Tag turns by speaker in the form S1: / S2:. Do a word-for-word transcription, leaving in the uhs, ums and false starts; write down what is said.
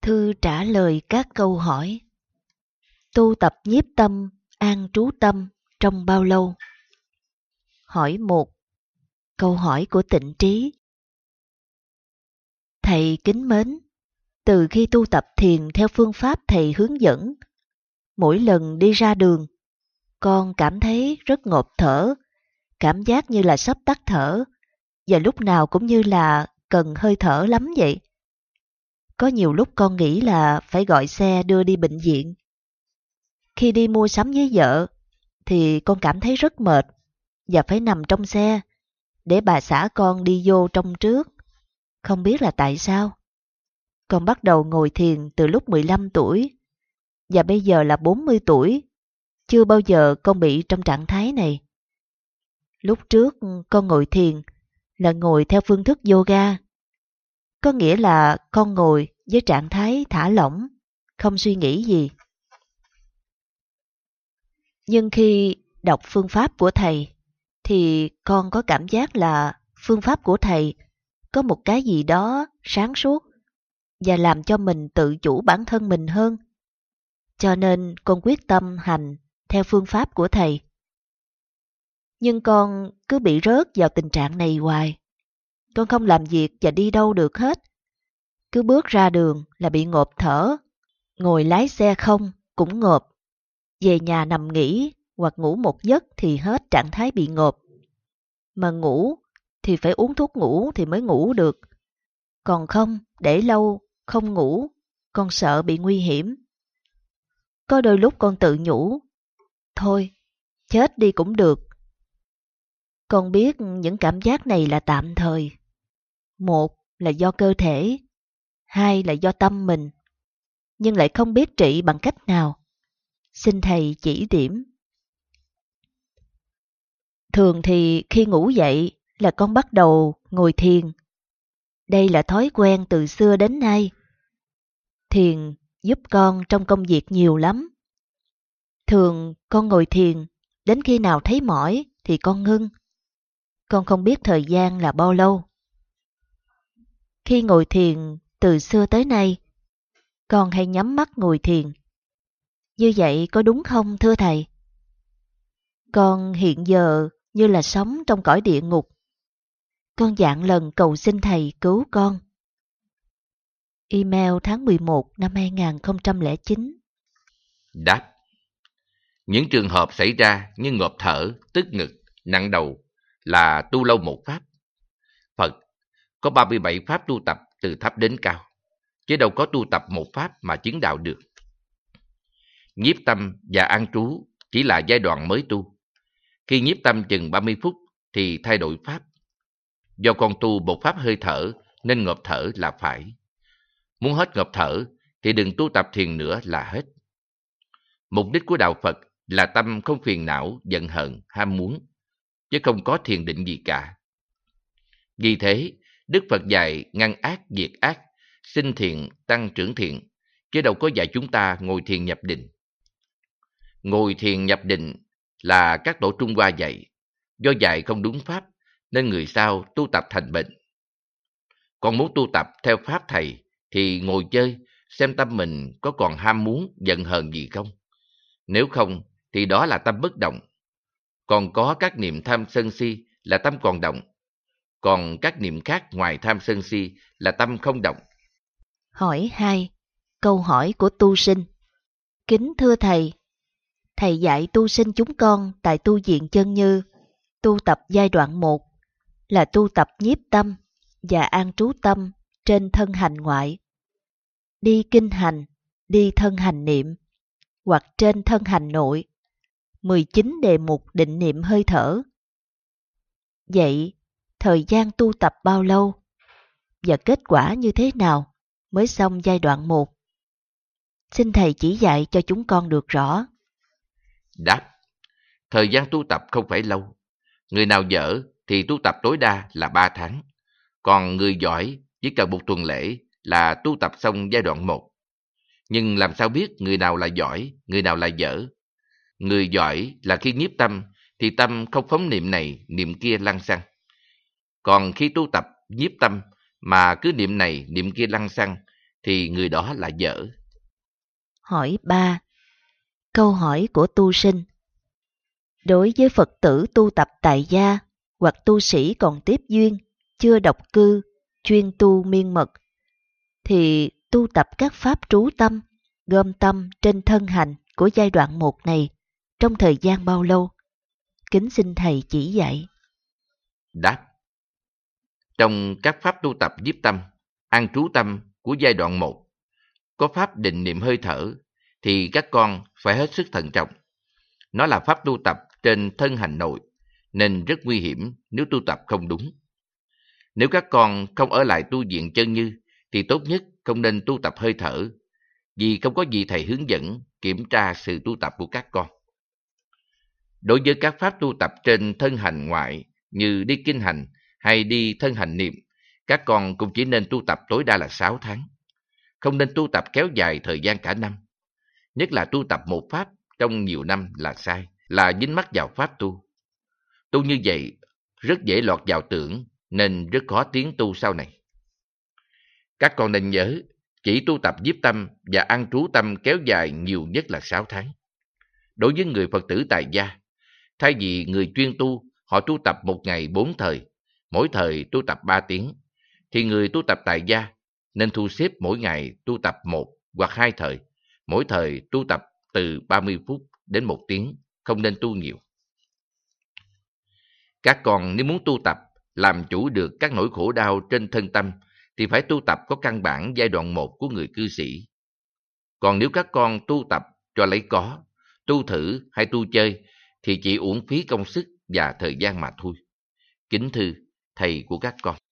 S1: Thư trả lời các câu hỏi. Tu tập nhiếp tâm, an trú tâm trong bao lâu? Hỏi một. Câu hỏi của Tịnh Trí. Thầy kính mến, từ khi tu tập thiền theo phương pháp thầy hướng dẫn, mỗi lần đi ra đường, con cảm thấy rất ngộp thở, cảm giác như là sắp tắt thở, và lúc nào cũng như là cần hơi thở lắm vậy. Có nhiều lúc con nghĩ là phải gọi xe đưa đi bệnh viện. Khi đi mua sắm với vợ, thì con cảm thấy rất mệt, và phải nằm trong xe, để bà xã con đi vô trong trước. Không biết là tại sao. Con bắt đầu ngồi thiền từ lúc mười lăm tuổi, và bây giờ là bốn mươi tuổi. Chưa bao giờ con bị trong trạng thái này. Lúc trước con ngồi thiền là ngồi theo phương thức yoga. Có nghĩa là con ngồi với trạng thái thả lỏng, không suy nghĩ gì. Nhưng khi đọc phương pháp của thầy, thì con có cảm giác là phương pháp của thầy có một cái gì đó sáng suốt và làm cho mình tự chủ bản thân mình hơn. Cho nên con quyết tâm hành theo phương pháp của thầy. Nhưng con cứ bị rớt vào tình trạng này hoài. Con không làm việc và đi đâu được hết. Cứ bước ra đường là bị ngộp thở. Ngồi lái xe không cũng ngộp. Về nhà nằm nghỉ hoặc ngủ một giấc thì hết trạng thái bị ngộp. Mà ngủ thì phải uống thuốc ngủ thì mới ngủ được. Còn không, để lâu, không ngủ, con sợ bị nguy hiểm. Có đôi lúc con tự nhủ, thôi, chết đi cũng được. Con biết những cảm giác này là tạm thời. Một là do cơ thể, hai là do tâm mình, nhưng lại không biết trị bằng cách nào. Xin thầy chỉ điểm. Thường thì khi ngủ dậy là con bắt đầu ngồi thiền. Đây là thói quen từ xưa đến nay. Thiền giúp con trong công việc nhiều lắm. Thường con ngồi thiền, đến khi nào thấy mỏi thì con ngưng. Con không biết thời gian là bao lâu. Khi ngồi thiền từ xưa tới nay, con hay nhắm mắt ngồi thiền. Như vậy có đúng không thưa thầy? Con hiện giờ như là sống trong cõi địa ngục. Con vạn lần cầu xin thầy cứu con. Email tháng mười một năm hai nghìn không trăm lẻ chín.
S2: Đáp. Những trường hợp xảy ra như ngộp thở, tức ngực, nặng đầu là tu lâu một pháp. Phật có ba mươi bảy pháp tu tập từ thấp đến cao, chứ đâu có tu tập một pháp mà chứng đạo được. Nhiếp tâm và an trú chỉ là giai đoạn mới tu. Khi nhiếp tâm chừng ba mươi phút thì thay đổi pháp. Do con tu một pháp hơi thở nên ngộp thở là phải. Muốn hết ngộp thở thì đừng tu tập thiền nữa là hết. Mục đích của đạo Phật là tâm không phiền não, giận hờn, ham muốn, chứ không có thiền định gì cả. Vì thế, Đức Phật dạy ngăn ác diệt ác, sinh thiện tăng trưởng thiện, chứ đâu có dạy chúng ta ngồi thiền nhập định. Ngồi thiền nhập định là các tổ Trung Hoa dạy, do dạy không đúng pháp nên người sau tu tập thành bệnh. Còn muốn tu tập theo pháp thầy thì ngồi chơi, xem tâm mình có còn ham muốn, giận hờn gì không. Nếu không thì đó là tâm bất động. Còn có các niệm tham sân si là tâm còn động. Còn các niệm khác ngoài tham sân si là tâm không động.
S1: Hỏi hai. Câu hỏi của tu sinh. Kính thưa thầy, thầy dạy tu sinh chúng con tại tu viện Chân Như, tu tập giai đoạn một là tu tập nhiếp tâm và an trú tâm trên thân hành ngoại. Đi kinh hành, đi thân hành niệm, hoặc trên thân hành nội. mười chín đề mục định niệm hơi thở. Vậy, thời gian tu tập bao lâu? Và kết quả như thế nào mới xong giai đoạn một? Xin thầy chỉ dạy cho chúng con được rõ.
S2: Đáp. Thời gian tu tập không phải lâu. Người nào dở thì tu tập tối đa là ba tháng. Còn người giỏi chỉ cần một tuần lễ là tu tập xong giai đoạn một. Nhưng làm sao biết người nào là giỏi, người nào là dở? Người giỏi là khi nhiếp tâm thì tâm không phóng niệm này, niệm kia lăng xăng. Còn khi tu tập nhiếp tâm mà cứ niệm này, niệm kia lăng xăng thì người đó là dở.
S1: Hỏi ba. Câu hỏi của tu sinh. Đối với Phật tử tu tập tại gia hoặc tu sĩ còn tiếp duyên, chưa độc cư, chuyên tu miên mật, thì tu tập các pháp trú tâm, gom tâm trên thân hành của giai đoạn một này trong thời gian bao lâu? Kính xin Thầy chỉ dạy.
S2: Đáp. Trong các pháp tu tập nhiếp tâm, an trú tâm của giai đoạn một, có pháp định niệm hơi thở, thì các con phải hết sức thận trọng. Nó là pháp tu tập trên thân hành nội, nên rất nguy hiểm nếu tu tập không đúng. Nếu các con không ở lại tu viện chân như, thì tốt nhất không nên tu tập hơi thở, vì không có gì thầy hướng dẫn, kiểm tra sự tu tập của các con. Đối với các pháp tu tập trên thân hành ngoại, như đi kinh hành hay đi thân hành niệm, các con cũng chỉ nên tu tập tối đa là sáu tháng. Không nên tu tập kéo dài thời gian cả năm. Nhất là tu tập một pháp trong nhiều năm là sai, là dính mắc vào pháp tu. Tu như vậy rất dễ lọt vào tưởng, nên rất khó tiến tu sau này. Các con nên nhớ, chỉ tu tập nhiếp tâm và an trú tâm kéo dài nhiều nhất là sáu tháng. Đối với người Phật tử tại gia, thay vì người chuyên tu, họ tu tập một ngày bốn thời, mỗi thời tu tập ba tiếng, thì người tu tập tại gia nên thu xếp mỗi ngày tu tập một hoặc hai thời, mỗi thời tu tập từ ba mươi phút đến một tiếng, không nên tu nhiều. Các con nếu muốn tu tập, làm chủ được các nỗi khổ đau trên thân tâm, thì phải tu tập có căn bản giai đoạn một của người cư sĩ. Còn nếu các con tu tập cho lấy có, tu thử hay tu chơi, thì chỉ uổng phí công sức và thời gian mà thôi. Kính thưa thầy của các con.